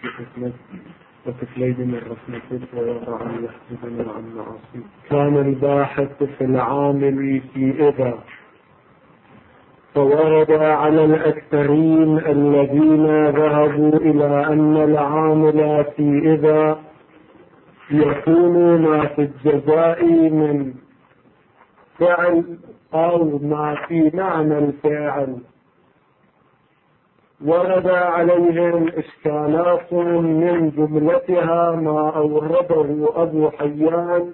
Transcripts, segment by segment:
وطفلين من رحمتك ويرى أن يحجبني عن معاصيك. كان الباحث في العامل في إذا، فورد على الأكثرين الذين ذهبوا إلى أن العامل في إذا يكون ما في الجزاء من فعل أو ما في معنى الفعل. ورد عليهم إشكالات من جملتها ما أورده أبو حيان،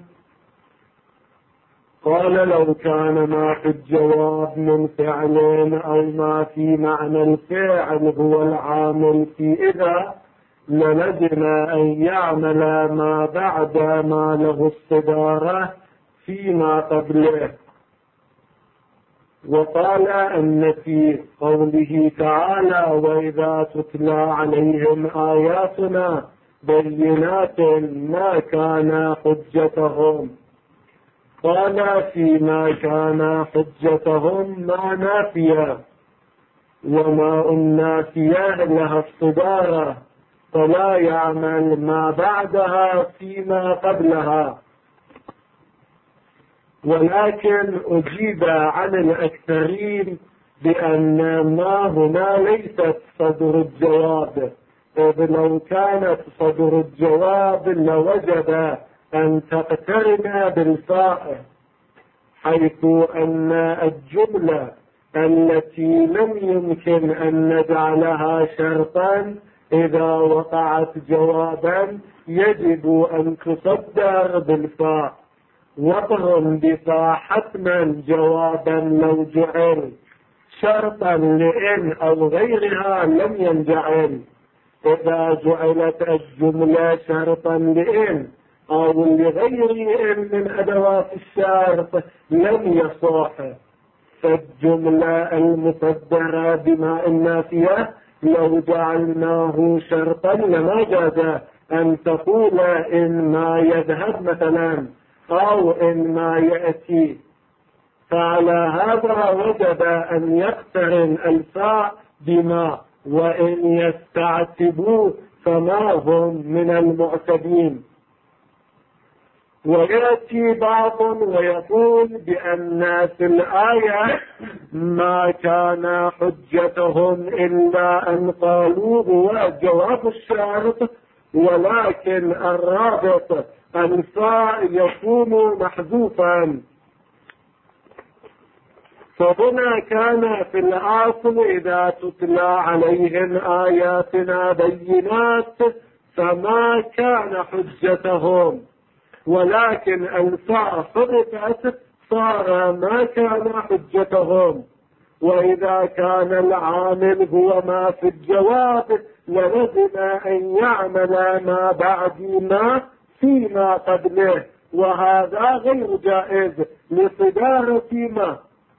قال لو كان ما في الجواب من فعل أو ما في معنى الفعل هو العامل في إذا للزم أن يعمل ما بعد ما له الصدارة فيما قبله. وقال أن في قوله تعالى وإذا تتلى عليهم آياتنا بينات ما كان حجتهم، قال فيما كان حجتهم ما نافية، وما النافية لها الصدارة فلا يعمل ما بعدها فيما قبلها. ولكن أجيب عن الأكثرين بأن ما هنا ليست صدر الجواب، إذ لو كانت صدر الجواب لوجب أن تقترن بالفاء، حيث أن الجملة التي لم يمكن أن نجعلها شرطا إذا وقعت جوابا يجب أن تصدر بالفاء، وقرن بفاء حتما جوابا لو جعل شرطا لإن أو غيرها لم ينجعل. إذا جعلت الجملة شرطا لإن أو لغير إن من أدوات الشرط لم يصح. فالجملة المصدرة بما النافية لو جعلناه شرطا لما جاز أن تقول إن ما يذهب مثلا أو إن ما يأتي، فعلى هذا وجب أن يقترن الفاء بما، وإن يستعتبوا فما هم من المعتدين. ويأتي بعض ويقول بأن في الآية ما كان حجتهم إلا أن قالوا هو جواب الشرط، ولكن الرابط الفاء يكون محذوفا. فهنا كان في الأصل إذا تتلى عليهم آياتنا بينات فما كان حجتهم، ولكن الفاء حذفت صار ما كان حجتهم. وإذا كان العامل هو ما في الجواب للزم أن يعمل ما بعد ما فيما قبله، وهذا غير جائز لصدارة ما.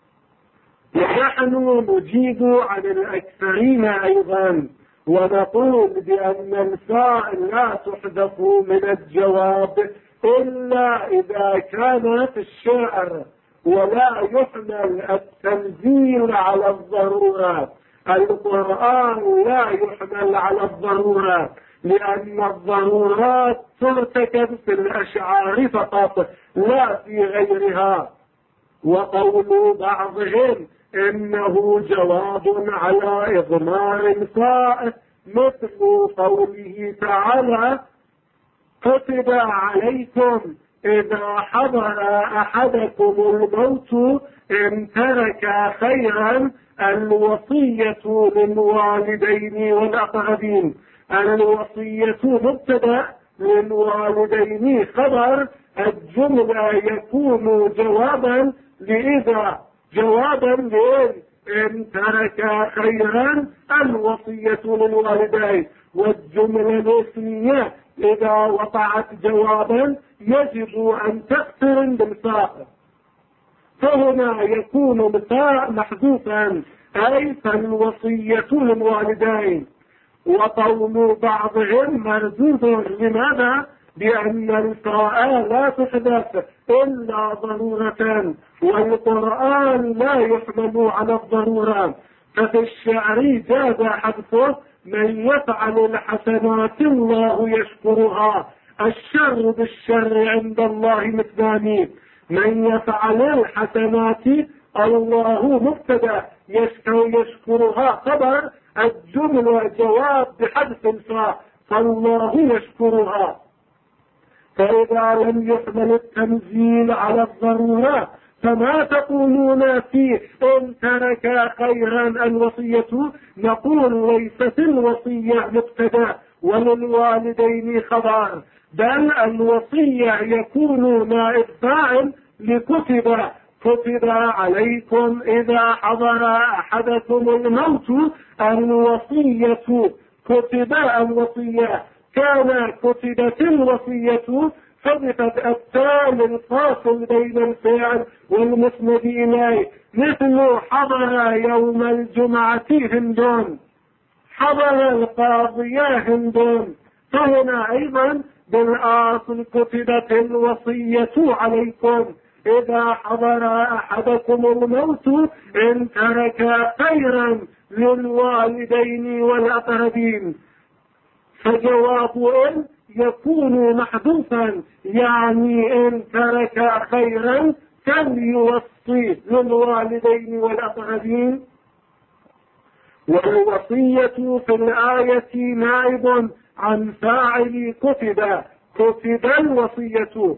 ونحن نجيب عن الأكثرين أيضا ونقول بأن الفاء لا تحذف من الجواب إلا إذا كان في الشعر، ولا يحمل التنزيل على الضرورات. القرآن لا يحمل على الضرورات، لأن الضرورات ترتكب في الأشعار فقط لا في غيرها. وقول بعضهم إنه جواب على إضمار الفاء مثل قوله تعالى كتب عليكم إذا حضر أحدكم الموت إن ترك خيرا الوصية للوالدين والأقربين. الوصية مبتدأ، للوالدين خبر، الجملة يكون جوابا لإذا، جوابا لإن إن ترك خيرا الوصية للوالدين. والجملة الاسمية إذا وقعت جوابا يجب أن تقترن بالفاء، فهنا يكون الفاء محذوفا أي فالوصية للوالدين. وقول بعضهم مردود، لماذا؟ بأن الفاء لا تحدث إلا ضرورة، والقرآن لا يحمل على الضرورة، ففي الشعر جاز حذفه من يفعل الحسنات الله يشكرها. الشر بالشر عند الله مثلان. من يفعل الحسنات الله مبتدا يشكرها خبر، الجملة جواب بحذف الفاء، فالله يشكرها. فإذا لم يحمل التنزيل على الضرورة فما تقولون فيه إن ترك خيرا الوصية؟ نقول ليست الوصية مبتدا وللوالدين خبر، بل الوصية يكون نائب فاعل لكتب. كتب عليكم إذا حضر أحدكم الموت الوصية. كتب الوصية، كان كتبت الوصية، حذفت التاء للفاصل بين الفعل والمسند إليه، مثل حضر يوم الجمعة هندون، حضر القاضية هندون. فهنا أيضا بالأصل كتبت الوصية عليكم إذا حضر أحدكم الموت إن ترك خيرا للوالدين والأقربين. فجواب إن يكون محذوفا، يعني إن ترك خيرا فليوصي للوالدين والأقربين. والوصية في الآية نائب عن فاعل كتب، كتب الوصية،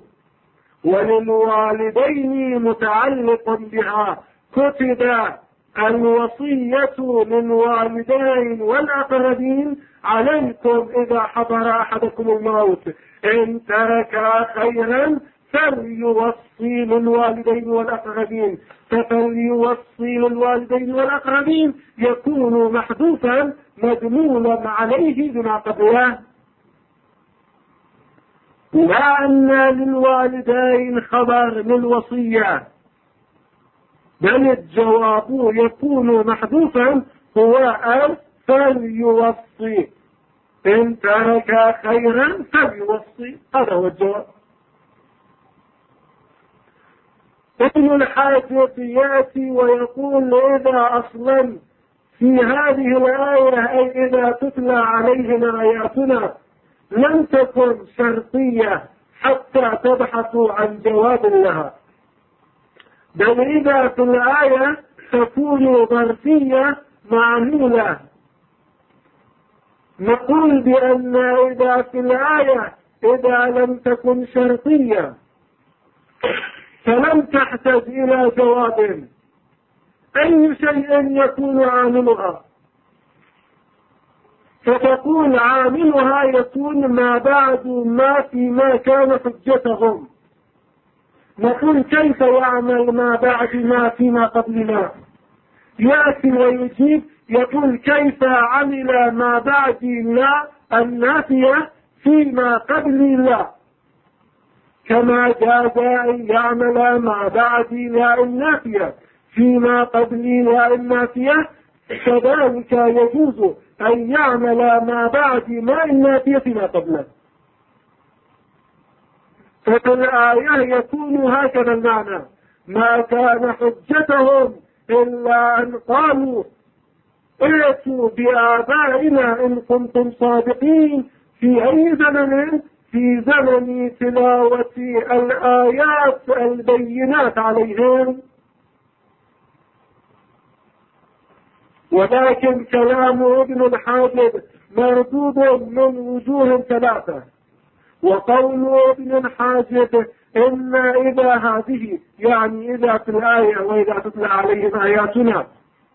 وللوالدين متعلق بها، كتب الوصية للوالدين والأقربين عليكم إذا حضر أحدكم الموت إن ترك خيرا فليوصي للوالدين والأقربين. فليوصي للوالدين والأقربين يكون محذوفا مدلولا عليه بما قبله، لا أن للوالدين خبر للوصية، بل الجواب يكون محذوفا هو فليوصي، إن ترك خيرا فليوصي، هذا هو الجواب. ابن الحاجب يأتي ويقول إذا أصلا في هذه الآية أي إذا تتلى عليهم آياتنا لم تكن شرطية حتى تبحثوا عن جواب لها، بل إذا في الآية تكون ظرفية معمولة. نقول بأن إذا في الآية إذا لم تكن شرطية فلم تحتاج إلى جواب، أي شيء يكون عاملها؟ فتكون عاملها يكون ما بعد ما فيما كان حجتهم. نقول كيف يعمل ما بعد ما فيما قبل ما؟ يأتي ويجيب يقول كيف عمل ما بعد لا النافية فيما قبل لا، كما جاز أن يعمل ما بعد لا النافية فيما قبل لا النافية، كذلك يجوز أن يعمل ما بعد ما النافية فيما قبله. ففي الآية يكون هكذا المعنى: ما كان حجتهم إلا أن قالوا ائتوا بآبائنا إن كنتم صادقين. في أي زمن؟ في زمن تلاوة الآيات البينات عليهم. ولكن كلام ابن الحاجب مردود من وجوه ثلاثة. وقول ابن الحاجب إن إذا هذه يعني إذا في الآية وإذا تتلى عليهم آياتنا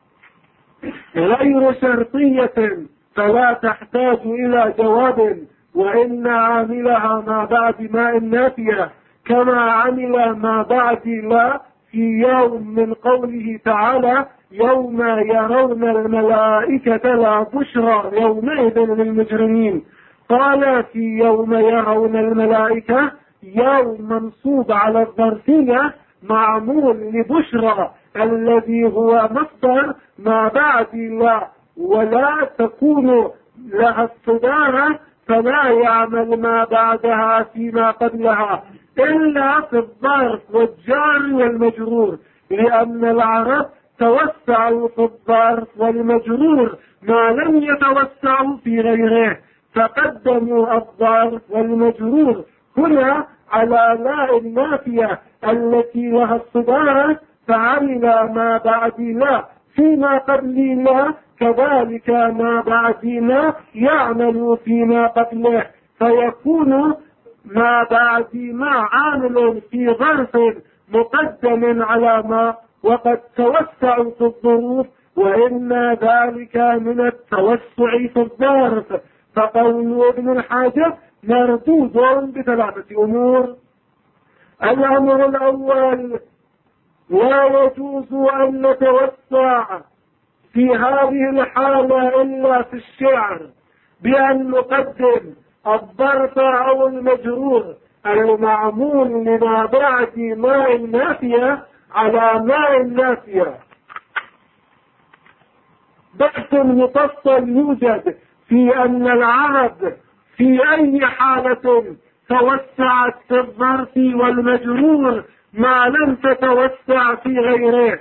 غير شرطية فلا تحتاج إلى جواب، وإن عاملها ما بعد ما النافية كما عمل ما بعد لا في يوم من قوله تعالى يوم يرون الملائكة لا بشرى يومئذ للمجرمين. قال في يوم يرون الملائكة يوم منصوب على الظرفية معمول لبشرى الذي هو مصدر ما بعد لا، ولا تكون لها الصدارة فلا يعمل ما بعدها فيما قبلها إلا في الظرف والجار والمجرور، لأن العرب توسعوا في الظرف والمجرور ما لم يتوسعوا في غيره، فقدموا الظرف والمجرور هنا على لا النافية التي لها الصدارة، فعمل ما بعد لا فيما قبل لا، كذلك ما بعد لا يعمل فيما قبله، فيكون ما بعد ما عامل في ظرف مقدم على ما وقد توسعوا في الظروف، وإن ذلك من التوسع في الظرف. فقول ابن الحاجب مردود بثلاثة أمور. الأمر الأول: لا يجوز أن نتوسع في هذه الحالة إلا في الشعر بأن نقدم الظرف أو المجرور المعمول لما بعد ماء النافية على ماء النافية. بحث مفصل يوجد في أن العرب في أي حالة توسعت في الظرف والمجرور ما لم تتوسع في غيره.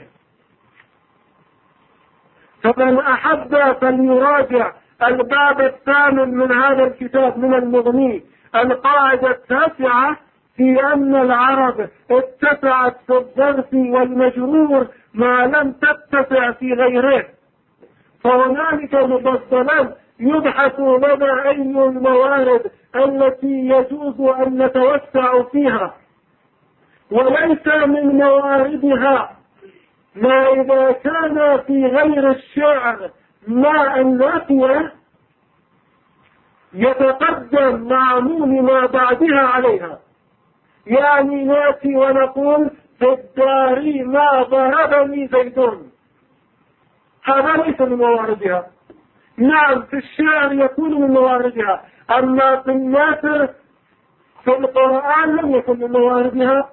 فمن أحب فليراجع الباب الثامن من هذا الكتاب من المغني، القاعدة التاسعة في أن العرب اتسعت في الظرف والمجرور ما لم تتسع في غيره. فهنالك مفصلا يبحث لنا أي الموارد التي يجوز أن نتوسع فيها، وليس من مواردها ما إذا كان في غير الشعر ماء النافية يتقدم معمول ما بعدها عليها. يعني ناتي ونقول في الدار ما ضربني زيدون، هذا ليس من مواردها. نعم في الشعر يكون من مواردها، أما في النثر في القرآن لم يكن من مواردها.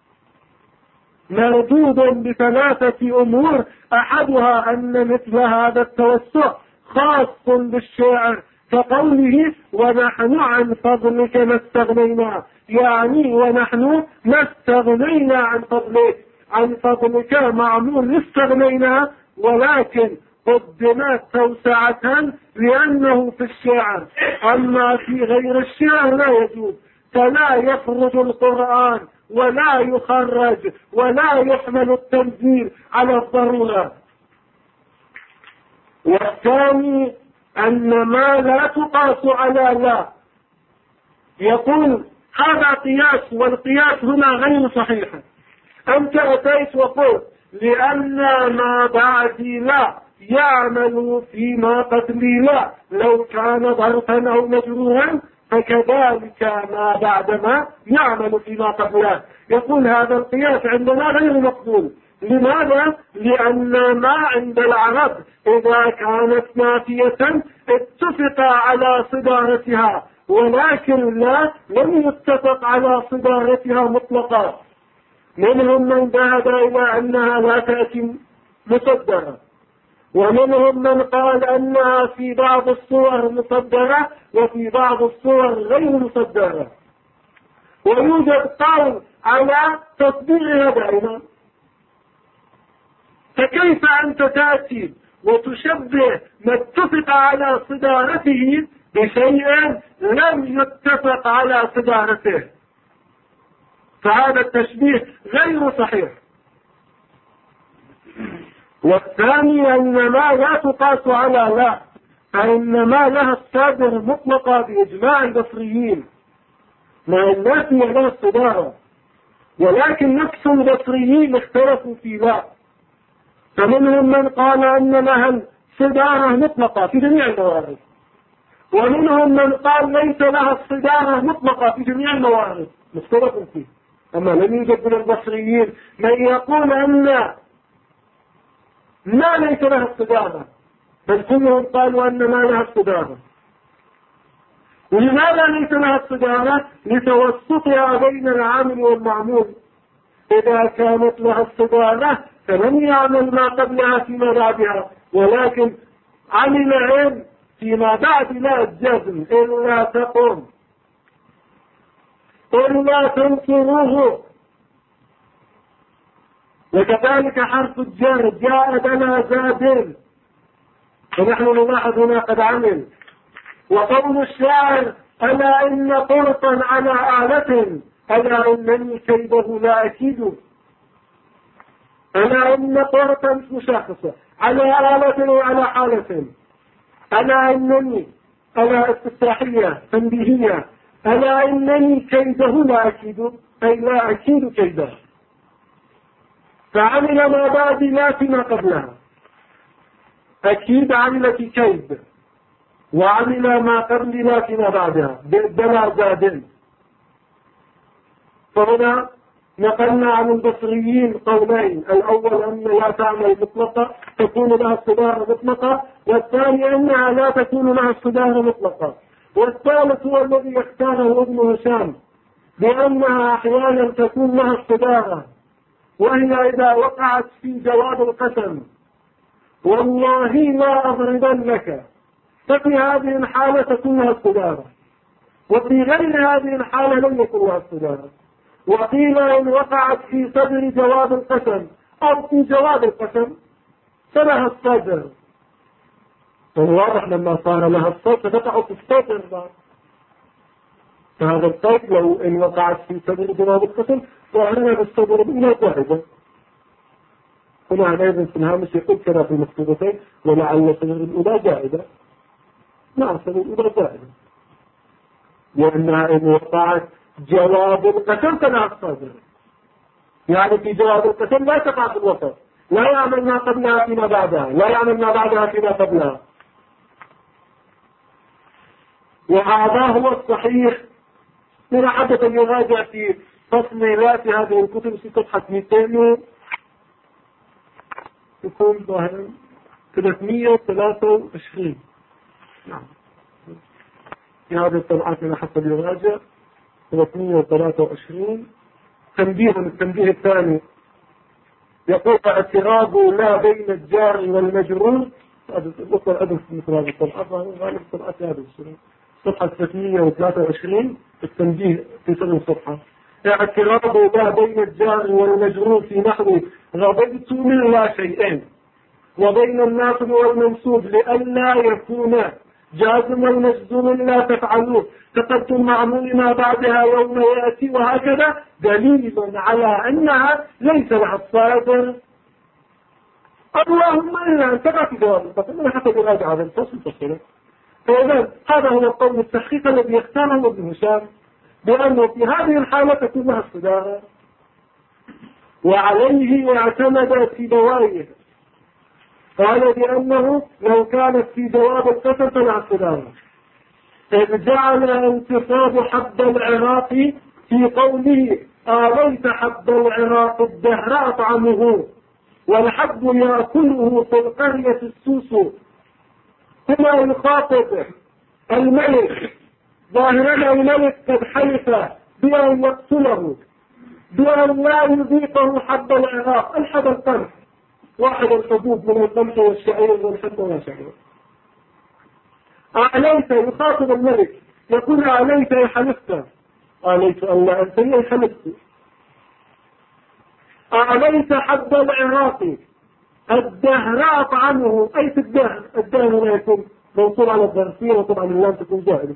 مردود بثلاثة أمور: أحدها أن مثل هذا التوسع خاص بالشعر، كقوله ونحن عن فضلك ما استغنينا، يعني ونحن ما استغنينا عن فضلك. عن فضلك معمول استغنينا، ولكن قدمت توسعة لأنه في الشعر، أما في غير الشعر لا يجوز. فلا يخرج القرآن ولا يخرج ولا يحمل التنزيل على الضرورة. والثاني أن ما لا تقاس على لا. يقول هذا قياس، والقياس هنا غير صحيح. أنت أتيت وقلت لأن ما بعدي لا يعمل فيما قبلي لا، لو كان ظرفا أو مجرورا فكذلك ما بعدما يعمل فيما قبله. يقول هذا القياس عندنا غير مقبول. لماذا؟ لأن ما عند العرب إذا كانت نافية اتفق على صدارتها، ولكن لا لم يتفق على صدارتها مطلقا. منهم من ذهب إلى أنها لا تأتي مصدرة، ومنهم من قال أنها في بعض الصور مصدرة وفي بعض الصور غير مصدرة، ويوجد قول على تصديرها دائما. فكيف أنت تأتي وتشبه ما اتفق على صدارته بشيء لم يتفق على صدارته؟ فهذا التشبيه غير صحيح. والثاني أن ما لا تقاس على لا، فإن ما لها الصادر مطلقة بإجماع البصريين، مع الناس لها الصدارة، ولكن نفس البصريين اختلفوا في لا. فمنهم من قال أن لها الصدارة مطلقة في جميع الموارد، ومنهم من قال ليس لها الصدارة مطلقة في جميع الموارد، مختلف فيه. أما لم يوجد من البصريين من يقول أن ما ليس لها الصدارة، بل كلهم قالوا أن ما لها الصدارة. ولماذا ليس لها الصدارة؟ لتوسطها بين العامل والمعمول. إذا كانت لها الصدارة فلم يعمل ما قبلها فيما بعدها، ولكن عمل علم فيما بعد لا الجزم إلا تقوم إلا تنصروه وكذلك حرف الجر جاء بلا زاد، ونحن نلاحظ هنا قد عمل. وقول الشاعر ألا إن قرطا على آلة ألا إنني كيده لا أكيد، ألا إن قرطا مشاخصة على آلة وعلى حالة، ألا إنني ألا استفتاحية تنبيهية، ألا إنني كيده لا أكيد أي لا أكيد كيده. فعمل ما بعد لا فيما قبلها، أكيد عمل في كيد، وعمل ما قبل لا فيما بعدها بلا زاد. فهنا نقلنا عن البصريين قولين، الأول أن لا تعمل مطلقة تكون لها الصدارة مطلقة، والثاني أنها لا تكون لها الصدارة مطلقة، والثالث هو الذي يختاره ابن هشام بأنها أحيانا تكون لها الصدارة، وهي إذا وقعت في جواب القسم والله لا أضربنك، ففي هذه الحالة تكون لها الصدارة، وفي غير هذه الحالة لم يكن لها الصدارة. وقيل إن وقعت في صدر جواب القسم أو في جواب القسم فلها الصدر. والواضح لما صار لها الصدر فتقع في الصدر، فهذا الصوت لو إن وقعت في صدر جواب القسم وأنا بالصدر الأولى واحدة. هنا أيضا في الهامش يقول كذا في المكتوبتين ولعل صدر الأولى زائدة. نعم صدر الأولى زائدة، لأنها إن وقعت جواب القسم فلا الصدر، يعني في جواب القسم لا تقع في الوسط، لا يعمل ما قبلها فيما بعدها، لا يعمل ما بعدها فيما قبلها. وهذا هو الصحيح. من عادة يراجع في تصميمات هذه الكتب في صفحة 200 يكون ظاهرا 323. نعم في هذه الطبعات من حسب يراجع 323. تنبيه التنبيه الثاني يقول اعتراض لا بين الجار والمجرور. الأخوة الأدب مثل هذه الطبعات غالب الطبعات هذه صفحة 323 التنبيه في سنة الصفحة. اعتراض لا بين الجار والمجرور في نحو غضبت من لا شيئين، وبين الناصب والمنصوب لئلا يكون جازم المجزوم لا تفعلوه تقدم معمول ما بعدها يوم يأتي، وهكذا دليل على أنها ليس لها الصادر. اللهم إلا أن تقع في جواب القسم حتى يراجع هذا الفصل تصله. فإذا هذا هو القول التحقيق الذي يختاره ابن هشام بأنه في هذه الحالة تكون لها الصدارة، وعليه اعتمد في بوائه. قال بأنه لو كانت في جواب القسم فلا الصدارة، إذ جعل انتصاب حب العراق في قوله آويت حب العراق الدهر أطعمه والحب يأكله في القرية السوس. هنا يخاطب الملك ظاهرا الملك قد حلف بأن يقتله بأن لا يذيقه حب العراق. الحب القمح، واحد الحبوب من القمح والشعير والحب والشعير. أعليت يخاطب الملك يقول أعليت يا حلفت، أعليت أن لا أنتني يا حلفت. أعليت حب العراق الدهر أطعمه، أي في الدهر. الدهر لا يكون موصول على الظرفية وطبعا اللام تكون زائدة.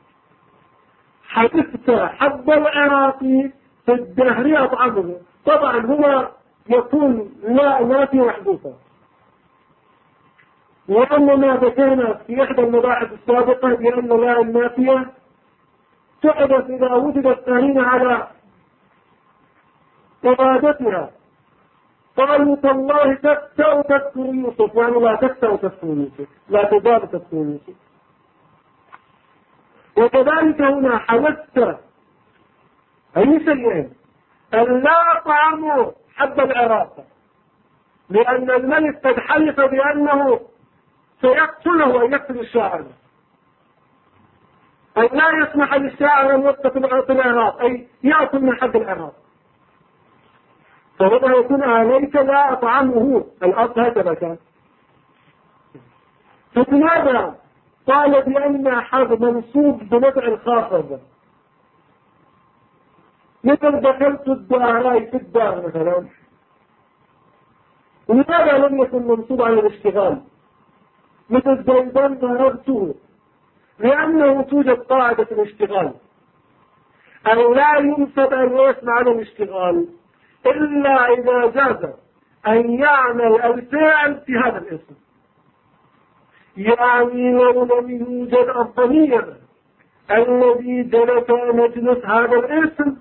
حلفت حب العراق في الدهر أطعمه، طبعا هو يكون لا نافي محذوفة، وأننا ذكرنا في إحدى المباحث السابقة بأن لا النافية تحدث إذا وجدت قرينة على إرادتها. قالوا تالله تفتأ تذكر يوسف، يعني لا تفتأ تذكر يوسف، لا تزال تذكر يوسف. وكذلك هنا حلفت أي شيئين أن لا طعموا حب العراق، لأن الملك قد حلف بأنه سيقتله ويقتل الشاعر، أي لا يسمح للشاعر أن يقتل العراق، أي يأكل من حب العراق. فهذا يكون عليك لا أطعمه، الأرض هكذا كان. فلماذا قال بأن حرف منصوب بنبع الخافض، مثل دخلت الدار في الدار مثلا، لماذا لم يكن منصوب على الاشتغال مثل زيدا ضربته؟ لأنه توجد قاعدة الاشتغال أن لا ينسب الاسم على الاشتغال إلا إذا جاز أن يعمل الفعل في هذا الاسم. يعني لو لم يوجد الضمير الذي جلس مجلس هذا الاسم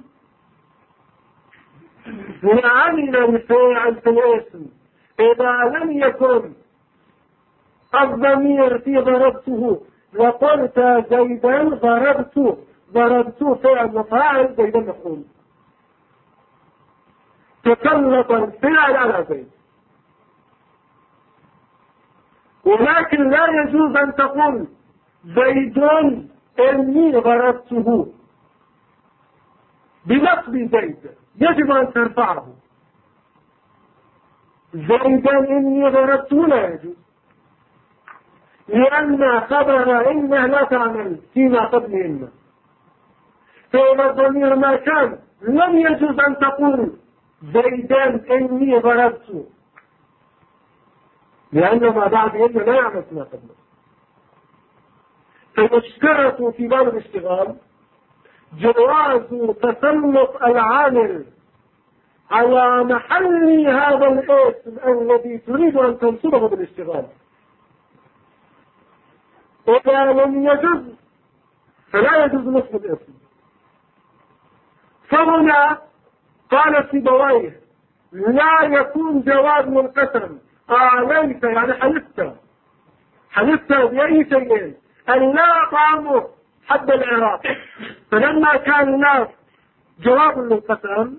لعمل الفعل في الاسم، إذا لم يكن الضمير في ضربته لقلت زيدا ضربت فعل وفاعل زيدا مفعول، تسلط الفعل على زيد. ولكن لا يجوز أن تقول زيد إني ضربته بنصب زيد، يجب أن ترفعه. زيدا إني ضربته لا يجوز، لأن خبر إنه لا تعمل فيما قبل إنه، فإذا الضمير ما كان لم يجوز أن تقول زيدا إني ضربته، لأن ما بعد إنه لا يعمل فيما قبله. فيشترط في باب الاشتغال جواز تسلط العامل على محل هذا الاسم الذي تريد أن تنصبه بالاشتغال. إذا لم يجوز فلا يجوز نصب الاسم. فهنا قال سيبويه لا يكون جواز منقسم. ليس يعني حلفت بأي شيء أن لا طعمه حد العراق، فلما كان الناس جواب للقسم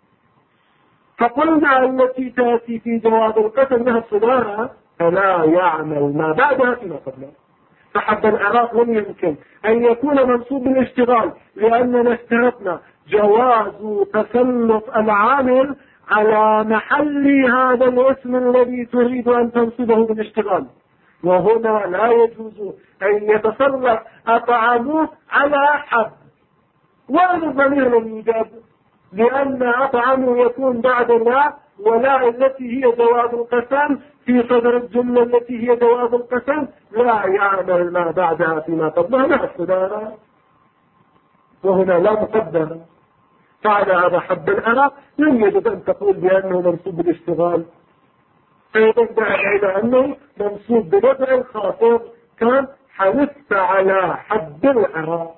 فقلنا التي تأتي في جواب القسم لها الصدارة فلا يعمل ما بعدها فيما قبله. فحد العراق لم يمكن أن يكون منصوب بالاشتغال لأننا اشترطنا جواز تسلط العامل على محل هذا الاسم الذي تريد أن تنصبه بالاشتغال، وهنا لا يجوز أن يتسلط أطعمه على حد، وأن الضمير لم يوجد لأن أطعمه يكون بعد لا ولا التي هي جواب القسم في صدر الجملة التي هي جواب القسم لا يعمل ما بعدها فيما قبلها مع الصدارة، وهنا لا مقدم. فعلى هذا حد العراق لم يجب أن تقول بأنه منصوب بالاشتغال، فإذا دعا إلى أنه منصوب بوضع الخاطر كان حلفت على حد العراق.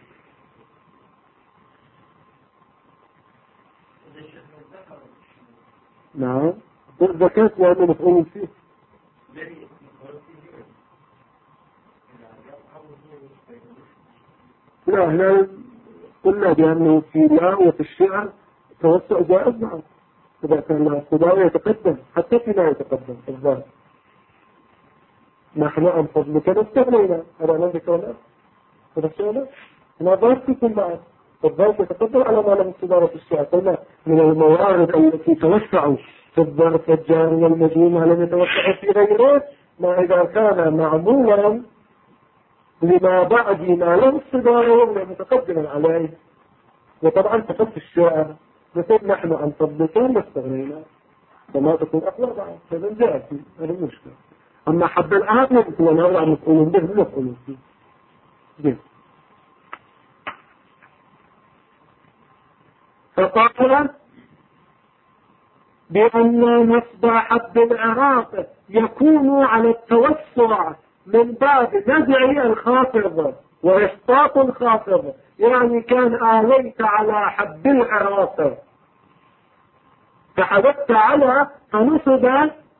نعم الزكاة لأنه مفعول فيه. لا هنا قلنا بأنه في لا وفي الشعر توسع جائز. نعم إذا كان الخضار يتقدم حتى في لا يتقدم في الظاهر. نحن عن فضلك نستغنينا هذا لم يكن هذا الشيء ما ضربتكم معه فالظرف يتقدم على ما لم الصدارة في الشعر. قلنا من الموارد التي توسعوا في الظرف الجار والمجهول ما لم يتوسع في غيره ما إذا كان معمولا لما بعد ما له الصدارة ولم متقدما عليه. وطبعا تقف الشعر مثل نحن عن فضلك نستغنينا فما تكون أقوى بعد هذا جاءتي هذا المشكلة. أما حب الآن هو نوع مفعول به مفعول فيه. فقال بأن نصب حد العراق يكون على التوسع من باب نزع الخافض وإسقاط الخافض، يعني كان آليت على حد العراق فحدثت على فنصب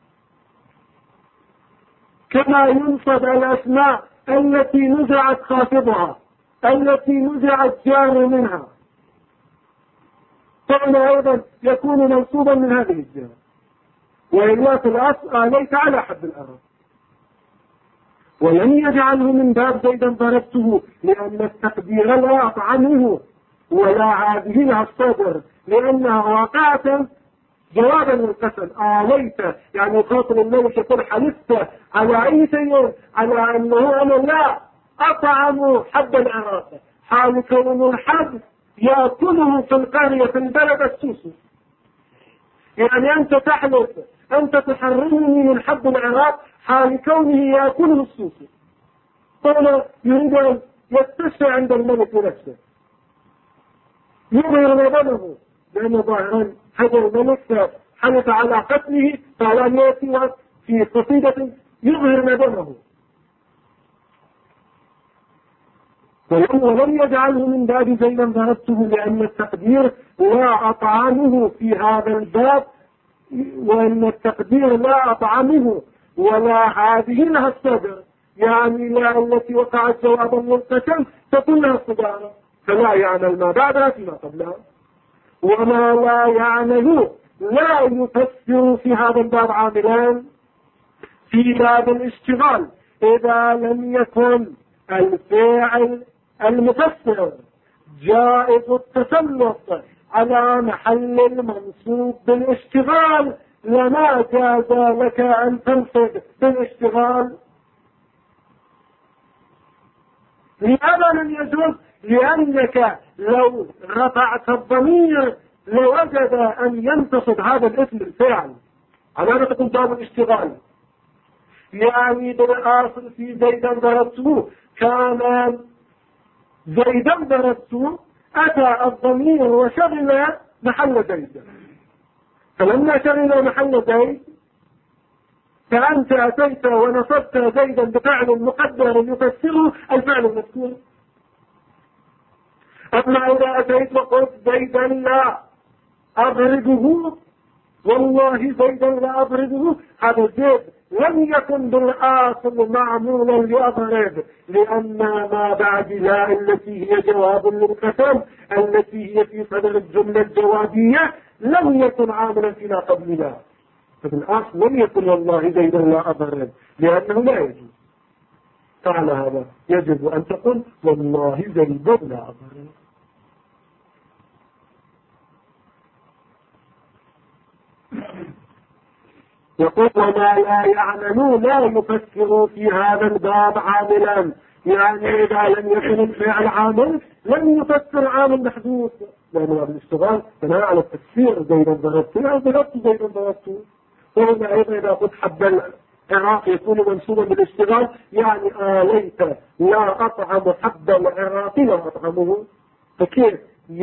كما ينصب الأسماء التي نزعت خافضها التي نزعت جار منها، فهنا أيضا يكون منصوبا من هذه الجهة. وإلا في الأصل آليت على حد الأرض، ولم يجعله من باب زيدا ضربته لأن التقدير لا أطعمه ولا هذه لها الصدر لأنها واقعة جوابا للقسم. آليت يعني خاطر الملك يقول حلفت على أي شيء على أنه أنا لا أطعم حد العراق، حال كون الحد يأكله في القرية في البلد السوسي. يعني أنت تحلف أنت تحرمني من حب العراق حال كونه يأكله السوسي. قال يريد أن يتسع عند الملك نفسه، يظهر ندمه، لأن ظاهرا هذا الملك حلف على قتله، فعلى أن يأتي في قصيدة يظهر ندمه، ولم يجعله من باب زينا ضربته، لأن التقدير لا أطعمه في هذا الباب، وأن التقدير لا أطعمه ولا هذه لها الصدر، يعني لا التي وقعت جوابا للقتل تكون لها الصدارة، فلا يعمل ما بعدها فيما قبلها. وما لا يعمل لا يفسر في هذا الباب عاملان. في باب الاشتغال إذا لم يكن الفاعل المفسر جائز التسلط على محل المنصوب بالاشتغال لما جاز لك أن تنصب بالاشتغال. لماذا لم يجوز؟ لأنك لو رفعت الضمير لوجد أن ينتصب هذا الاسم الفاعل على أن تكون باب الاشتغال. يعني بالآخر في زيدا ضربته كان زيدا ضربته أتى الضمير وشغل محل زيد، فلما شغل محل زيد فأنت أتيت ونصبت زيدا بفعل مقدر يفسره الفعل المذكور. أما إذا أتيت وقلت زيدا لا أضربه، والله زيدا لا أضربه، هذا زيد لم يكن بالآصل معمولا لأضرب، لأن ما بعد لا التي هي جواب للقسم التي هي في صدر الجملة الجوابية لم يكن عاملا فيما قبلها، فبالآصل لم يكن والله زيدا لا أضرب، لأنه لا يجوز. فعلى هذا يجب أن تقول والله زيدا لا أضرب. يقول وما لا يعملون لا يفكروا في هذا الباب عاملا، يعني إذا لم يكن الفعل عامل لم يفكر عامل محدود، لأن باب الاشتغال بناء على التفسير زيدا ضربته أو ضربت زيدا ضربته. وهنا أيضا إذا قلت حب العراق يكون منصوبا بالاشتغال يعني ليت لا أطعم حب العراق لا أطعمه، فكيف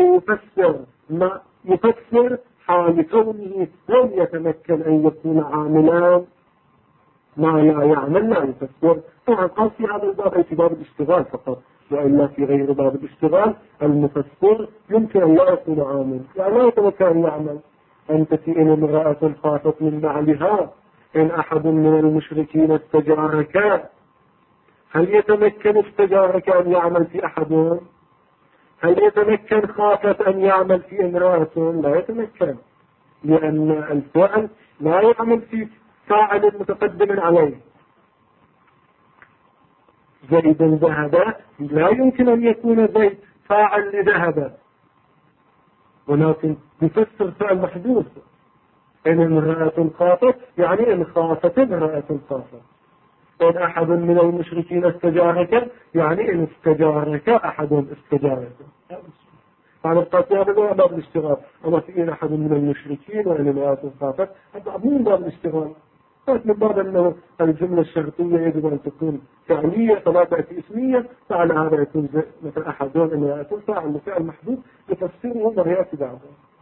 يفسر حال كونه لم يتمكن أن يكون عاملا ما لا يعمل لا يفسر. طبعا قال في هذا الباب في باب الاشتغال فقط، وإلا في غير باب الاشتغال المفسر يمكن أن لا يكون عامل، يعني لا يتمكن أن يعمل. أنت في إن امرأة خافت من بعلها إن أحد من المشركين استجارك، هل يتمكن استجارك أن يعمل في أحدهم؟ هل يتمكن خافت أن يعمل في امرأة؟ لا يتمكن، لأن الفعل لا يعمل في فاعل متقدم عليه. زيد ذهب لا يمكن أن يكون زيد فاعل لذهب، ولكن يفسر فعل محدود. إن امرأة خافت يعني إن خافت امرأة خافت. إن أحد من المشركين استجارك يعني إن استجارك أحد استجارك. على القصير باب الاشتغال، أما في إن أحد من المشركين وإن امرأة خافت هذا من باب الاشتغال، من باب أنه الجملة الشرطية يجب أن تكون فعلية فلا تأتي اسمية، فعلى هذا يكون مثل أحدهم امرأة فاعل فعل محدود يفسره ما يأتي بعده.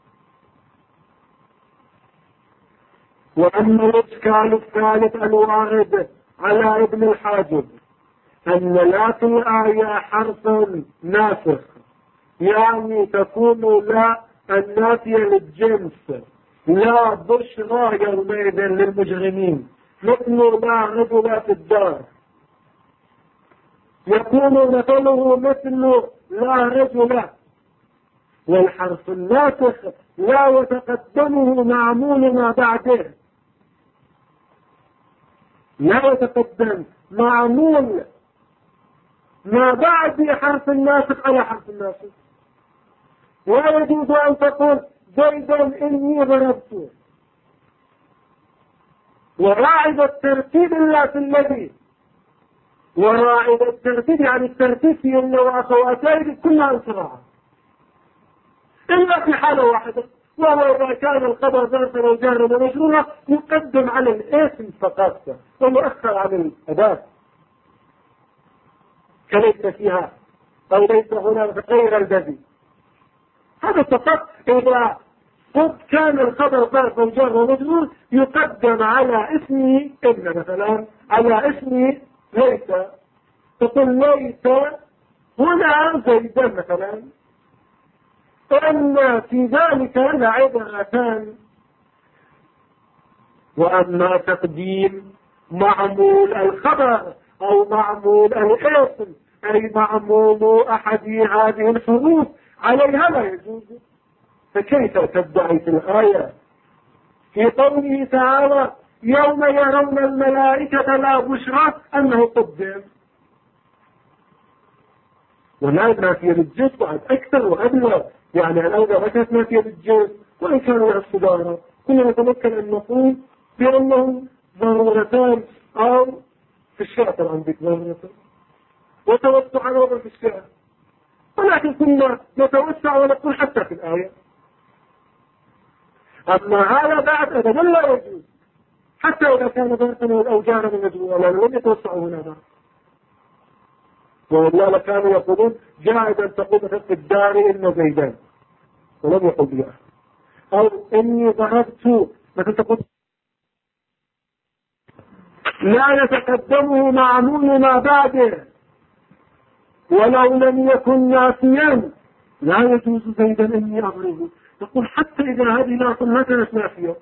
وأما الإشكال الثالث الوارد على ابن الحاجب أن لا في الآية حرف ناسخ، يعني تكون لا النافية للجنس، لا بشرى يومئذ للمجرمين مثل لا رجل في الدار، يكون مثله مثل لا رجل، والحرف الناسخ لا يتقدمه معمول ما بعده، لا يتقدم معمول ما بعد حرف الناسخ على حرف الناسخ. ولا يجوز أن تقول زيدا إني ضربته، وراعد الترتيب إلا في الذي، وراعد الترتيب يعني الترتيب في إلا وأخواتين كلها انصراعا إلا في حالة واحدة، وهو إذا كان الخبر ظرفا أو جارا ومجرورا يقدم على الاسم فقط ويؤخر عن الأداة كليس فيها أو ليس هنا غير الذي. هذا فقط إذا قد كان الخبر ظرفا جارا ومجرور يقدم على اسمه إن مثلا على اسمه ليس، تقول ليس هنا زيدا مثلا، أما في ذلك لعبرتان. وأما تقديم معمول الخبر أو معمول الاسم أي معمول أحد هذه الحروف عليها لا يجوز. فكيف تدعي في الآية في قوله تعالى يوم يرون الملائكة لا بشرى أنه قدم؟ ولا نافية للجنس بعد أكثر وأبلغ، يعني الأولى ما كانت نافية للجنس وإن كانوا على الصدارة. كنا نتمكن أن نقول بأنهم ضرورتان أو في الشعر طبعا بك ضرورتان وتوسع الوضع في الشعر، ولكن كنا نتوسع ونقول حتى في الآية. أما هذا بعد أبدا لا يجوز حتى إذا كان ضرورة أو جارا من مجموعة لم يتوسعوا هنا بعد. والله كانوا يقولون جاهد أن تقول في الدار إن زيدان ولم يقل لي أحد، أو إني ضربت مثل تقول لا يتقدمه معمول ما بعده ولو لم يكن نافيا لا يجوز زيدا إني أضربه. يقول حتى إذا هذه لا كانت نافية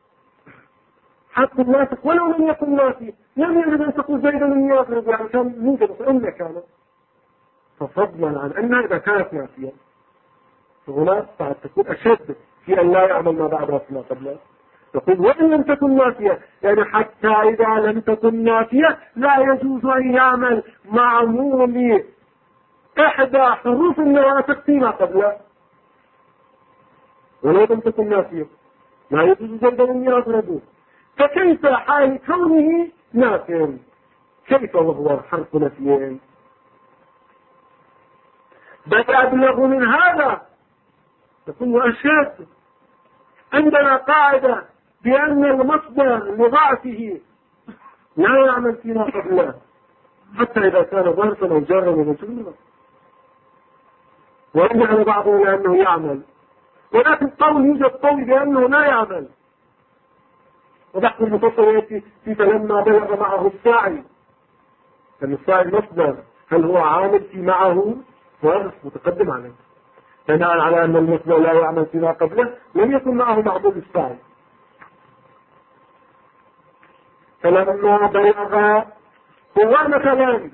حتى الناسخ ولو لم يكن نافيا لم يجب أن تقول زيدا إني أضربه، يعني كان يوجد فإن كانت، ففضلا عن أنها إذا كانت نافية هنا بعد تكون أشد في أن لا يعمل ما بعدها فيما قبله. يقول وإن لم تكن نافية يعني حتى إذا لم تكن نافية لا يجوز أن يعمل معمول إحدى حروف النواسخ فيما قبله ولو لم تكن نافية لا يجوز زيدا أن يضربه. فكيف حال كونه نافيا؟ كيف وهو حرف نفيين؟ بل أبلغ من هذا تكون أشد. عندنا قاعدة بأن المصدر لضعفه لا يعمل فيما قبله حتى إذا كان ظرفا أو جارا ومجرورا، وإن بعضه لأنه يعمل، ولكن قول يوجد قول بأنه لا يعمل. وبحث المفصل يأتي في فلما بلغ معه الساعي، أن الساعي المصدر هل هو عامل في معه ظرف متقدم عليه بناء على أن المصدر لا يعمل فيما قبله لم يكن معه معبود الساعي. فلما بلغ هو مثلا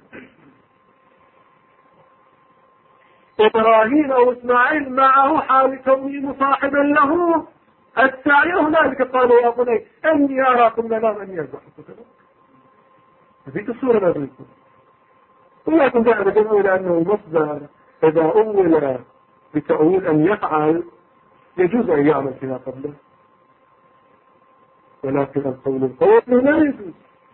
إبراهيم أو إسماعيل معه حال كونه مصاحبا له الساعي، هنالك قال يا بني أني أراكم مناما يذبحكم. هذه الصورة ما تريدكم، ولكن ذهب جمعوا إلى أنه المصدر إذا أول بتأويل أن يفعل يجوز أن يعمل فيما قبله، ولكن القول لا يجوز.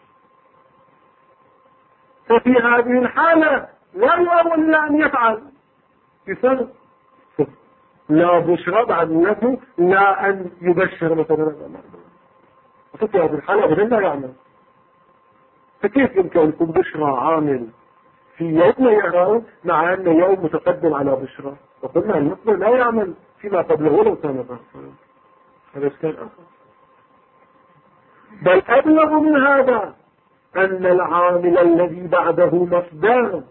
ففي هذه الحالة لا يؤول إلا أن يفعل بسبب لا بشرى بعد نفسه لا أن يبشر مثلا. ففي هذه الحالة أبدا لا يعمل. فكيف يمكن أن يكون بشرى عامل في يوم يراه مع أن يوم متقدم على بشرى؟ وقلنا المصدر لا يعمل فيما قبله ولو كان ظرفا. هذا إشكال آخر. بل أبلغ من هذا أن العامل الذي بعده مصدر،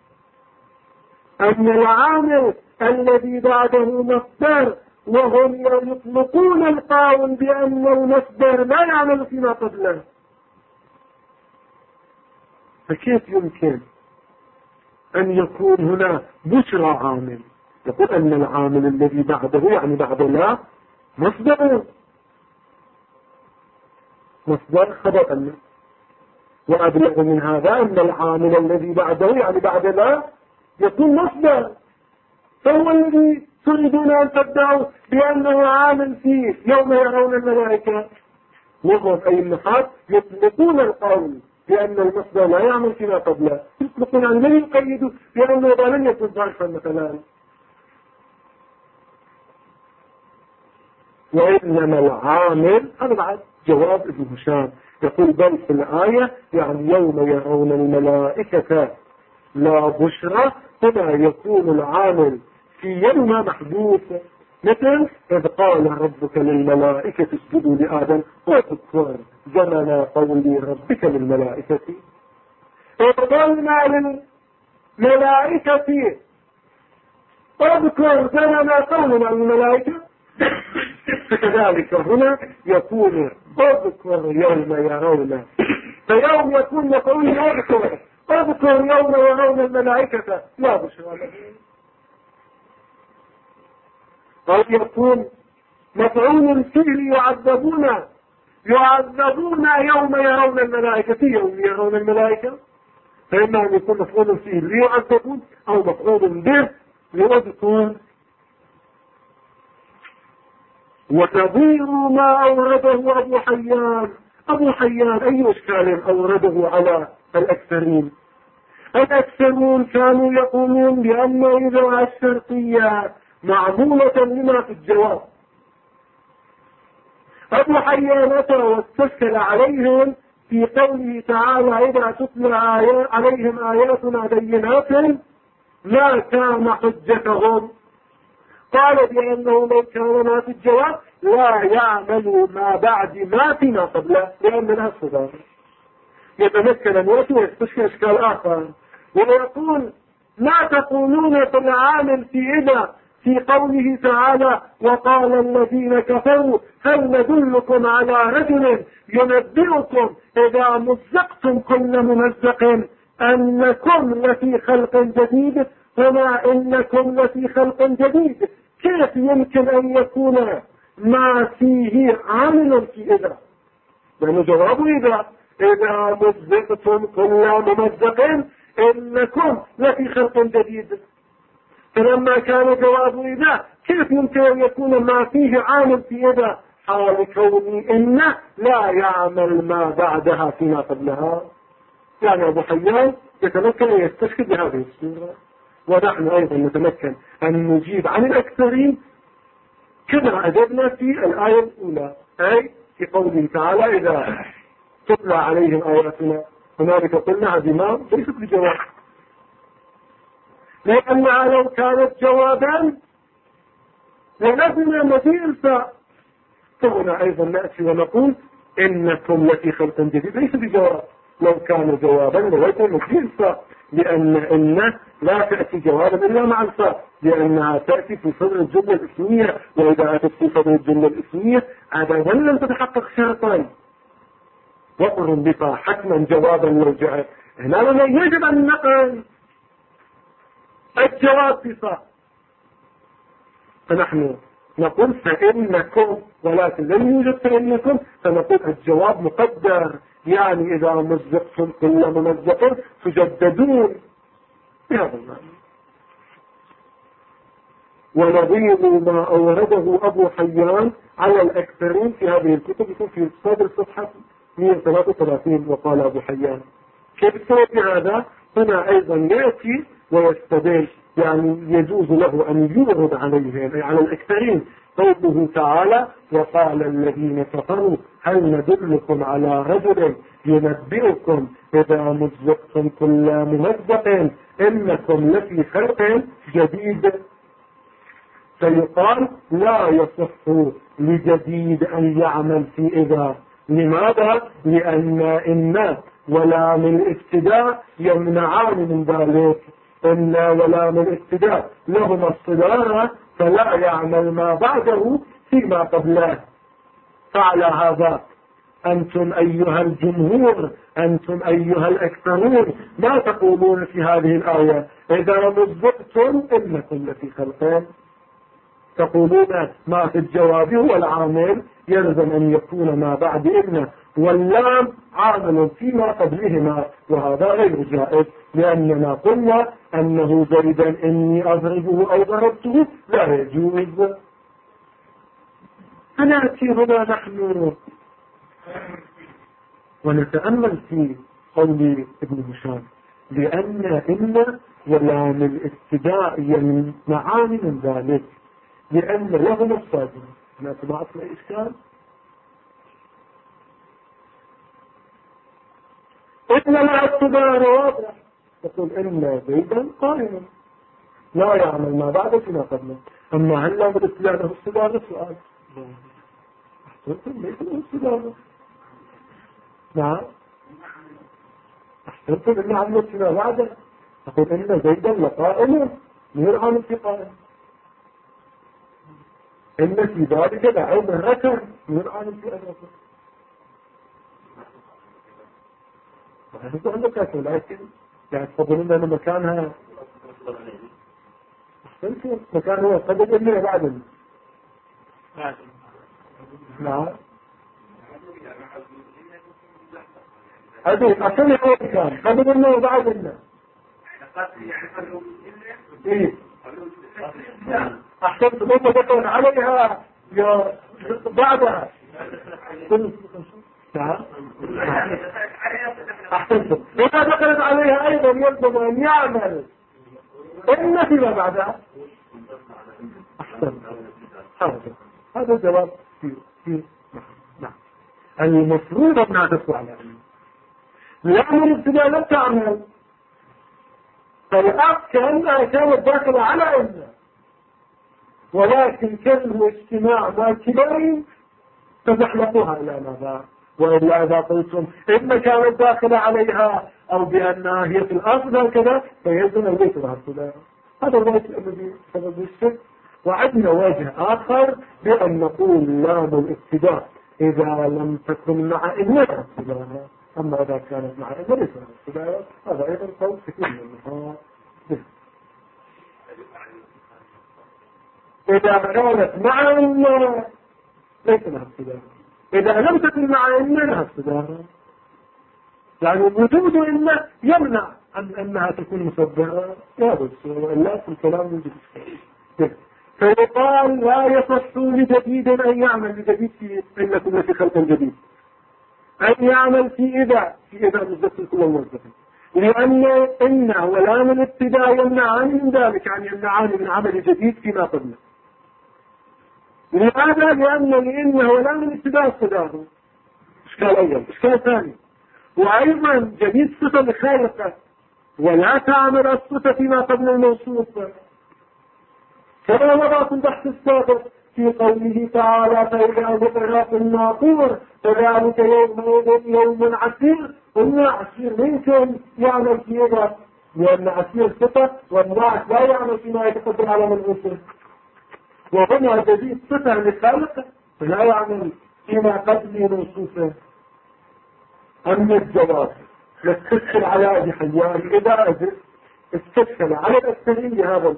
أن العامل الذي بعده مصدر وهم يطلقون القول بأن المصدر لا يعمل فيما قبله. فكيف يمكن أن يكون هنا بشرى عامل؟ يقول أن العامل الذي بعده يعني بعد لا مصدر خبر أنه. وأبلغ من هذا أن العامل الذي بعده يعني بعد لا يكون مصدر، فهو الذي تريدون أن تدعوا بأنه عامل فيه يوم يرون الملائكة. وهم أي النحاة يطلقون القول بأن المصدر لا يعمل فيما قبله، يطلقون أن لا يقيدوا بأنه إذا لم يكن ظرفا مثلا. وإنما العامل. هذا بعد جواب ابن هشام، يقول بل في الآية يعني يوم يرون الملائكة لا بشرى، هنا يكون العامل في يوم محدوث، مثل إذ قال ربك للملائكة اسجدوا لآدم، وتذكر زمن قول ربك للملائكة. إذ قلنا للملائكة اذكر زمن قولنا للملائكة، فكذلك هنا يكون اذكر يوم يرون، فيوم يكون يقول اذكر يوم يرون الملائكة لا بشرى لهم. أو يكون مفعول فيه يعذبون يوم يرون الملائكة، يوم يرون الملائكة، فإما أن يكون مفعول فيه ليعذبون أو مفعول به ليذكر. وتضير ما أورده أبو حيان أي إشكال أورده على الأكثرين؟ الأكثرون كانوا يقولون بأن إذا الشرطية معمولة لما في الجواب. أبو حيان أتى واستشكل عليهم في قوله تعالى إذا تتلى عليهم آياتنا بينات ما كان حجتهم، قال بأنه لو كان ما في الجواب لا يعمل ما بعد ما فيما قبله، لأن الأصل يتمكن أن يأتي ويستشكل إشكال آخر ويقول ما تقولون في العامل في إذا في قوله تعالى وقال الذين كفروا هل ندلكم على رجل ينبئكم إذا مزقتم كل ممزق أنكم لفي خلق جديد وما إنكم لفي خلق جديد. كيف يمكن أن يكون ما فيه عامل في إذا؟ لأنه جواب إذا مزقتم كل ممزق إنكم لفي خلق جديد. فلما كان جواب إذا كيف يمكن أن يكون ما فيه عامل في إذا حال كوني إن لا يعمل ما بعدها فيما قبلها؟ يعني أبو حيان يتمكن أن يستشهد بهذه الصورة، ونحن أيضا نتمكن أن نجيب عن الأكثرين كما أجبنا في الآية الأولى، أي في قوله تعالى إذا تتلى عليهم آياتنا هنالك قلنا هذه ليست بجواب، لأنها لو كانت جوابا لنزل مزيل فهنا أيضا نأتي ونقول إنكم لفي خلق جديد ليس بجواب. لو كان جوابا لوجه مزيل لأن إن لا تأتي جوابا إلا مع الفاء، لأنها تأتي في صدر الجملة الاسمية، وإذا أتت في صدر الجملة الاسمية أبدا لم تتحقق شرطان وقرن بها حتما جوابا لو جاء. هنا لما يجب أن نقل الجواب بصاء، فنحن نقول فإنكم، ولكن لم يوجد فإنكم، فنقول الجواب مقدر، يعني إذا مزقتم كل ممزق تجددون بهذا المعنى. ونظير ما أورده أبو حيان على الأكثرين في هذه الكتب يكون في صدر صفحة 133. وقال أبو حيان كيف سوى هذا؟ هنا أيضا يأتي ويستدل، يعني يجوز له أن يورد عليهم أي على الأكثرين قوله تعالى وقال الذين كفروا هل ندلكم على رجل ينبئكم إذا مزقتم كل ممزق إنكم لفي خلق جديد. فيقال لا يصح لجديد أن يعمل في إذا. لماذا؟ لأن إن ولام الابتداء يمنعان من ذلك، إن ولام الابتداء لهما الصدارة فلا يعمل ما بعده فيما قبله. فعلى هذا أنتم أيها الجمهور، أنتم أيها الأكثرون ما تقولون في هذه الآية إذا مزقتم إنكم لفي خلق؟ تقولون ما في الجواب هو العامل يلزم أن يكون ما بعد إن واللام عامل فيما قبلهما، وهذا غير جائز، لأننا قلنا أنه زيدا إني أضربه أو ضربته لا يجوز. فنأتي هنا نحن ونتأمل في قول ابن هشام لأن إن ولام الابتداء يمنعان من ذلك، لأن لهم الصادم هنا ما أصل إشكال. إن الاعتبار واضح، تقول إن زيدا قائما لا يعمل ما بعد فيما قبله. أما هل لا بالابتداء له استدارة؟ سؤال. أحسنتم، ليس له استدارة. نعم، أحسنتم، إن عملت فيما بعده. تقول إن زيدا لقائم غير عامل في قائم. إن في ذلك لعلم الركن غير عامل في الركن. وهذا عندك أكل، لكن يعني تفضلون أن مكانها أحسنتم، مكان هو قبل إنه بعد. نعم، هذه أصل هو كان قبل إنه وبعد إنه. إيه، أحسنت، ثم ذكر عليها يا بعدها. نعم، أحسنت، وما ذكرت عليها أيضا يلزم أن يعمل إن فيما بعدها. أحسنت، هذا الجواب في نعم. المفروض أنها تسوى لأن الابتداء لم تعمل، فالأب كأنها كانت داخلة على إنه، ولكن كان اجتماع مع الكبارين تزحلقها إلى ماذا؟ وإلا إذا قلتم إن كانت داخلة عليها أو بأنها هي في الأصل هكذا فيلزم البيت لها الابتداء. هذا الوجه الذي سبب الشك. وعندنا وجه آخر بأن نقول لام الابتداء إذا لم تكن مع إنها ابتداء، أما إذا كانت مع إنها ليس ابتداء. هذا أيضا قول كثير منها. إذا كانت مع إنها ليس لها ابتداء، إذا لم تكن مع إنها لها ابتداء، يعني وجود إنه يمنع أنها تكون مصدرة. لا بس وإلا في الكلام يوجد إشكال. فيقال لا يصح لجديد أن يعمل لجديد في إنكم في خلق جديد، أن يعمل في إذا مزدت كل موظف، لأن إنه ولا من ابتداء يمنعان من ذلك، يعني يمنعان من عمل جديد فيما قبله. لماذا؟ لأنه ولا من ابتداء الصدار. إشكال أول. إشكال ثاني، وأيضا جديد صفة لخالقه، ولا تعمل الصفة فيما قبل الموصوف، كما وضع في البحث السابق في قوله تعالى فإذا ذكر في الناقور فذلك يومئذ يوم عسير. قلنا عسير ممكن يعمل في إذا، لأن عسير صفة والناس لا يعمل فيما يتقدم على من عسير، وهنا جديد صفة لخالقه فلا يعمل فيما قبل موصوفه. أما الجواب نستدخل على أبي حيان إذا استدخل على الأسفلين بهذا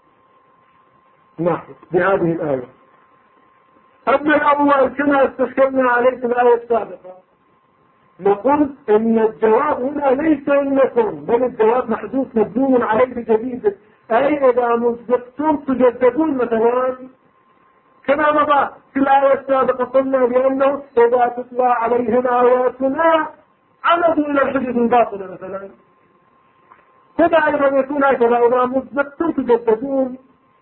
نحو بهذه الآية. أما الأول كما استدخلنا عليه في الآية السابقة، نقول إن الجواب هنا ليس إنكم، بل الجواب محدوث مبنون عليه بجديد، أي إذا مزقتم تجددون مثلا، كما مضى في الآية السابقة قلنا بأنه إذا تتلى عليهم آياتنا عمدوا إلى الحجج الباطلة مثلا، كذا أيضا يكون هكذا إذا مزقتم تجددون،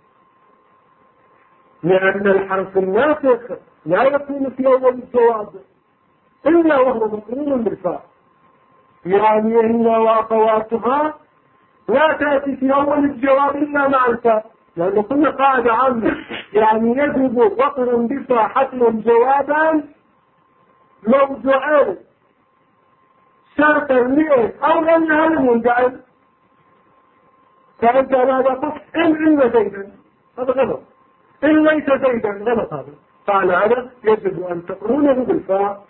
لأن الحرف الناسخ لا يكون في أول الجواب إلا وهو مقرون بالفاء، يعني إن وأخواتها لا تأتي في أول الجواب إلا مع الفاء، لأن كل قاعدة عامة، يعني يجب وقر بفاء حتما جوابا موضوعين شرطا لئن أو أنها المنجعل. فأنت لا تقول إن زيدا، هذا غلط، إن ليس زيدا غلط. هذا قال هذا يجب أن تقرونه بالفاء،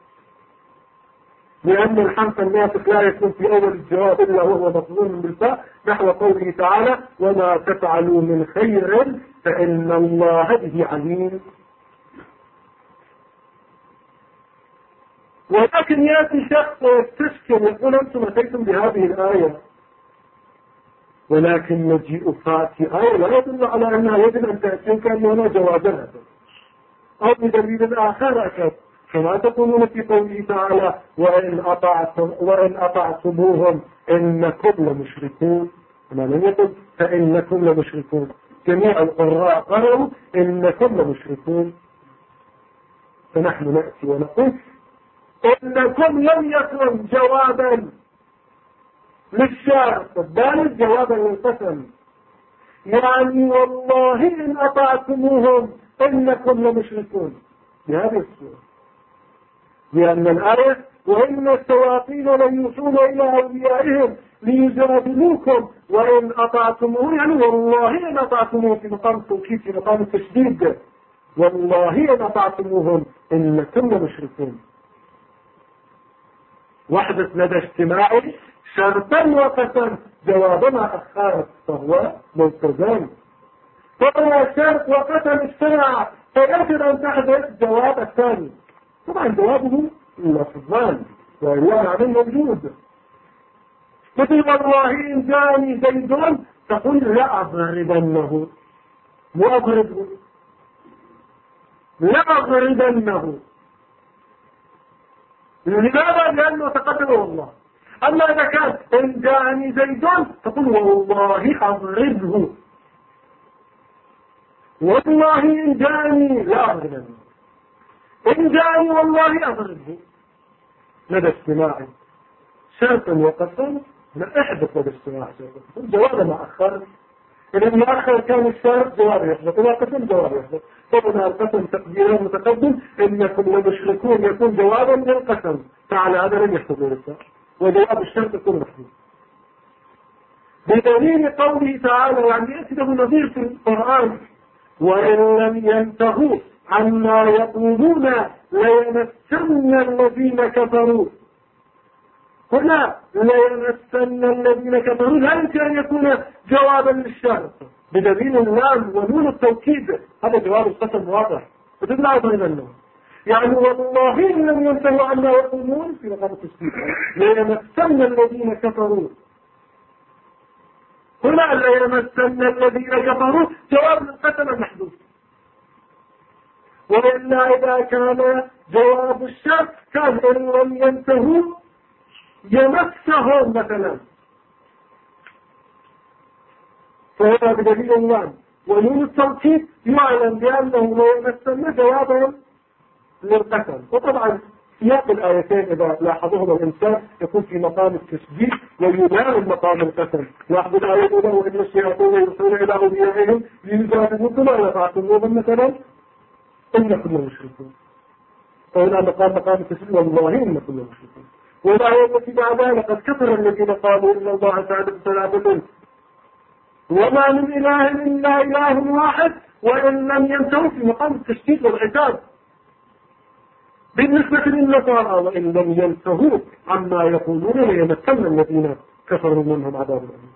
لأن الحرف الناسخ لا يكون في أول الجواب إلا وهو مقرون بالفاء، نحو قوله تعالى وما تفعلوا من خير فإن الله به عليم. ولكن يأتي شخص ويستشكل يقول أنتم أتيتم بهذه الآية، ولكن مجيء فاتي آية لا يدل على أنها يجب أن تأتي كأننا جوابها أو بدليل آخر أكد، كما تقولون في قوله تعالى وإن أطعتموهم إنكم لمشركون، أنا لم يقل فإنكم لمشركون، جميع القراء قرأوا إنكم لمشركون. فنحن نأتي ونقول إنكم لم يكن جوابا للشرط بل جوابا للقسم. يعني والله إن أطعتموهم إنكم لمشركون بهذه الصورة، لأن الآية وإن الشياطين ليوحون إلى أوليائهم ليجادلوكم وإن أطعتموه، يعني والله إن أطعتموه في مقام التوكيد في مقام التشديد، والله إن أطعتموهم إنكم لمشركون. وحدة لدى اجتماعي شرطا وقسم، جوابنا أخرت فهو ملتزم. فهو شرط وقسم اجتماع فيجب أن تحدث جواب الثاني. طبعا جوابه لفظان وهو معنى موجود. مثل والله إن جاني زيد تقول لا أضربنه، مو أضربه، لا أضربنه. لماذا؟ لأنه تقدمه الله. أما إذا كان إن جاني زيد تقول والله أضربه، والله إن جاني لا أضربنه، إن جاني والله أضربه. لدى اجتماعي شرط وقسم لا احدث لدى اجتماع شرط جواب ما أخر. إذا ما أخر كان الشرط جواب يحدث وما قسم جواب يحدث. طبعا القسم تقديره متقدم إنكم لمشركون يكون جوابا للقسم، تعالى هذا لم يحدث للشرط وجواب الشرط يكون محدود بدليل قوله تعالى. يعني يأتي له نظير في القرآن وإن لم ينتهوا عما يقولون ليمسن الذين كفروا. هنا ليمسن الذين كفروا لا يمكن أن يكون جوابا للشرط بدليل اللام ونون التوكيد، هذا جواب القسم واضح وتدل أيضا منه. يعني والله إن لم ينتهوا عما يقولون في مقام التشديد ليمسن الذين كفروا. هنا ليمسن الذين كفروا جواب القسم المحدود. وإلا إذا كان جواب الشرط كان إن لم ينتهوا يمسهم مثلا، فهذا بدليل اللام ونون التوكيد يعلم بأنه لا يمسن جوابا للقسم. وطبعا سياق الآيتين إذا لاحظوهم الإنسان يكون في مقام التشديد وينال مقام القسم. لاحظوا الآية الأولى وإن الشياطين يوحون إلى أوليائهم ليجادلوكم ولا تعتموهم مثلا إنكم لمشركون. فهنا مقام التشديد والله إنكم لمشركون. والآية التي بعدها لقد كفر الذين قالوا إن الله تعالى ثلاثة وما من إله إلا إله واحد وإن لم ينتهوا في مقام التشديد والعتاب. بالنسبة للنصارى وإن لم ينتهوا عما يقولون ليمسن الذين كفروا منهم عذاب أليم.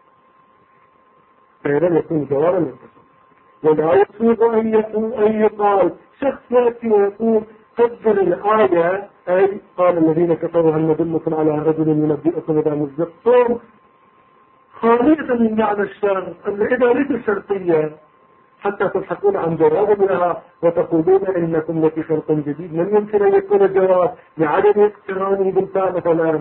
فإذا يكون جوابا للقسم. ولا يسوغ أن يقال شخص يأتي ويقول قدر الآية أي قال الذين كفروا هل ندلكم على رجل ينبئكم إذا مزقتم خالية من معنى الشرط أن إذا ليس شرطية حتى تبحثون عن جواب لها وتقولون إنكم لفي شرط جديد. من يمكن أن يكون الجواب لعدم اقترانه بالفاء مثلا.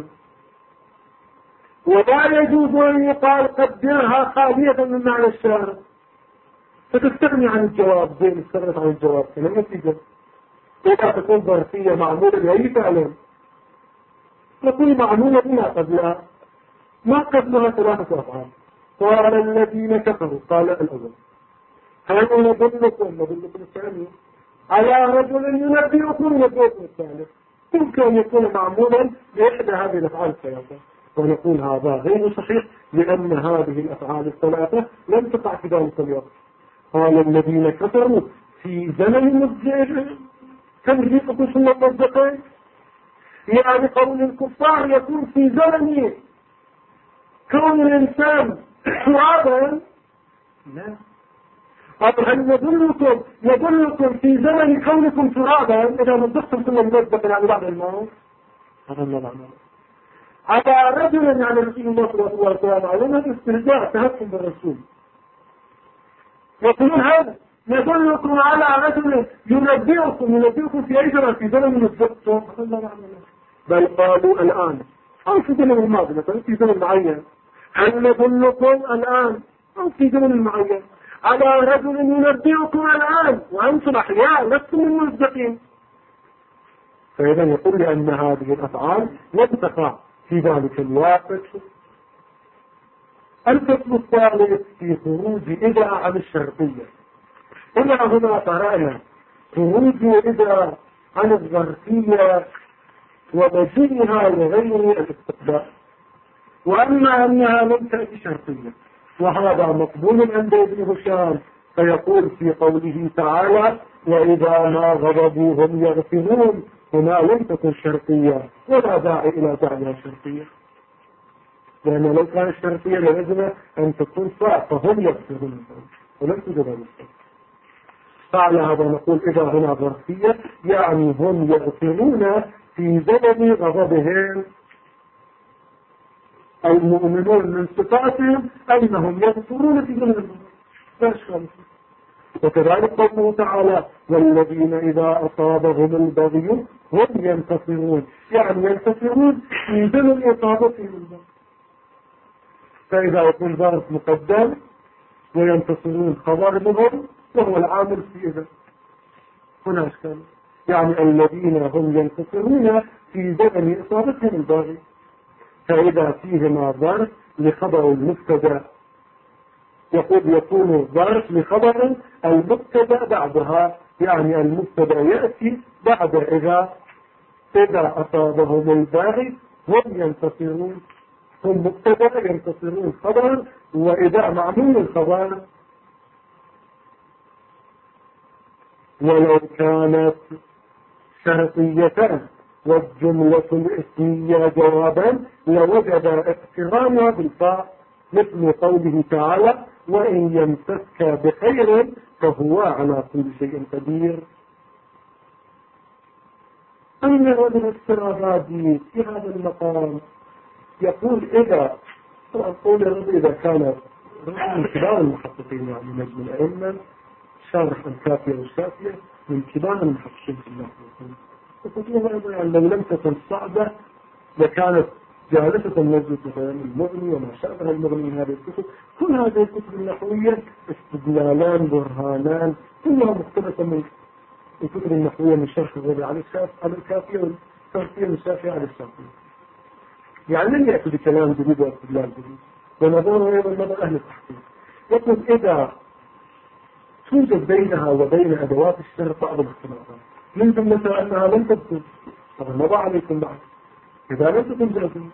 ولا يجوز أن يقال قدرها خالية من معنى الشرط فتستغني عن الجواب زي ما استغنت عن الجواب كما نتيجة. إذا تكون ظرفية معمولة بأي فعل تكون معمولة بما قبلها. ما قبلها ثلاثة أفعال. قال الذين كفروا قال الأول هل ندلكم الثاني على رجل ينبئكم الثالث. يمكن أن يكون معمولا بإحدى هذه الأفعال الثلاثة ونقول هذا غير صحيح لأن هذه الأفعال الثلاثة لم تقع في ذلك الوقت. قال الذين كفروا في زمن مزدهر تمزيقكم ثم مزدقين، يعني قول الكفار يكون في زمن كون الإنسان ترابا. لا قال هل ندلكم في زمن كونكم ترابا إذا مزدقتم ثم مزدقين يعني بعد الموت. هذا ما معنى على رجل يعني رسول الله صلى الله عليه وسلم هذا استهزاء تهكم بالرسول. يقولون هذا ندلكم على رجل ينبئكم في أي زمن في زمن مزدقتم. بل قالوا الآن أو في زمن الماضي مثلا في زمن معين. هل ندلكم الآن أو في زمن معين على رجل ينبئكم الآن وأنتم أحياء لستم المصدقين. فإذا يقول لأن هذه الأفعال لم تقع في ذلك الوقت. القسم الثالث في خروج إذا عن الشرطية. إلى هنا قرأنا خروج إذا عن الظرفية ومجيئها لغير الاستقبال، وأما أنها لم تأتي شرطية، وهذا مقبول عند ابن هشام، فيقول في قوله تعالى وإذا ما غضبوا هم يغفرون، هنا لم تكن شرطية ولا داعي إلى جعلها شرطية، لأن لو كانت شرطية لازم أن تكون صعب، فهم يغفرون ولم تجد المستقبل. فعلى هذا نقول إذا هنا ظرفية يعني هم يغفرون في زمن غضبهم. المؤمنون من صفاتهم أنهم يغفرون في زمن الغضب. وكذلك قوله تعالى والذين إذا أصابهم البغي هم ينتصرون، يعني ينتصرون في زمن إصابتهم البغي. فإذا يكون ظرف مقدم وينتصرون خبر منهم وهو العامل في إذا هنا أشكال، يعني الذين هم ينتصرون في زمن إصابتهم البغي. فإذا فيهما ظرف لخبر المبتدا يقول يكون ظرف لخبر المبتدا بعدها، يعني المبتدا يأتي بعد إذا أصابهم البغي هم ينتصرون، هم مبتدا ينتصرون خبر، وإذا معمول الخبر. ولو كانت شرطية والجملة الاسمية جوابا لوجد اقترانها بالفاء، مثل قوله تعالى وإن يمسك بخير فهو على كل شيء قدير. أين وجد الاسترابادي في هذا المقام؟ يقول إذا كان من كبار المحققين، يعني نجم الأئمة شارح الكافية والشافية من كبار المحققين في الله، وكتبها يعني لو لم تكن صعبة لكانت جالسة نجد المغني وما شابه المغني من هذه الكتب. كل هذه الكتب النحوية استدلالان برهانان كلها مختلفة من الكتب النحوية من شرح الربيع على الكافية والتركية من الشافعية على الشافعية، يعني لن يأتي بكلام جديد واستدلال جديد. ونظره أيضا نظر أهل التحقيق، يقول إذا توجد بينها وبين أدوات الشرط بعض الاختلافات من جملتها أنها لم تكن، طبعا مضى عليكم بعد إذا لم تكن جازمة،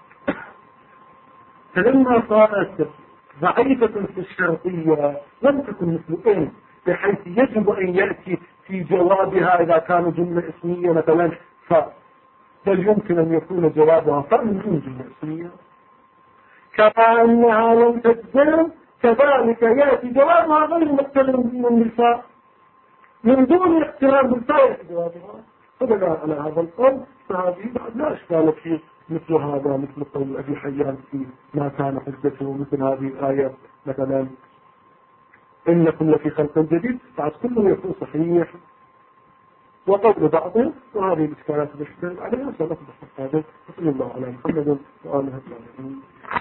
فلما صارت ضعيفة في الشرطية لم تكن مثل إن، بحيث يجب أن يأتي في جوابها إذا كان جملة اسمية مثلا بل يمكن أن يكون جوابها من دون جملة اسمية، كما أنها لم تجزم كذلك يأتي جوابها غير مقترن من الفاء من دون اقتران بالفاء يأتي جوابها. فبناء على هذا القول فهذه لا إشكال في مثل هذا، مثل قول أبي حيان في ما كان حجته، مثل هذه الآية مثلا إنكم لفي خلق جديد، بعد كله يكون صحيح، وقول بعضهم وهذه الإشكالات التي عليها سنصبح هذا. صلى الله على محمد وآله وصحبه.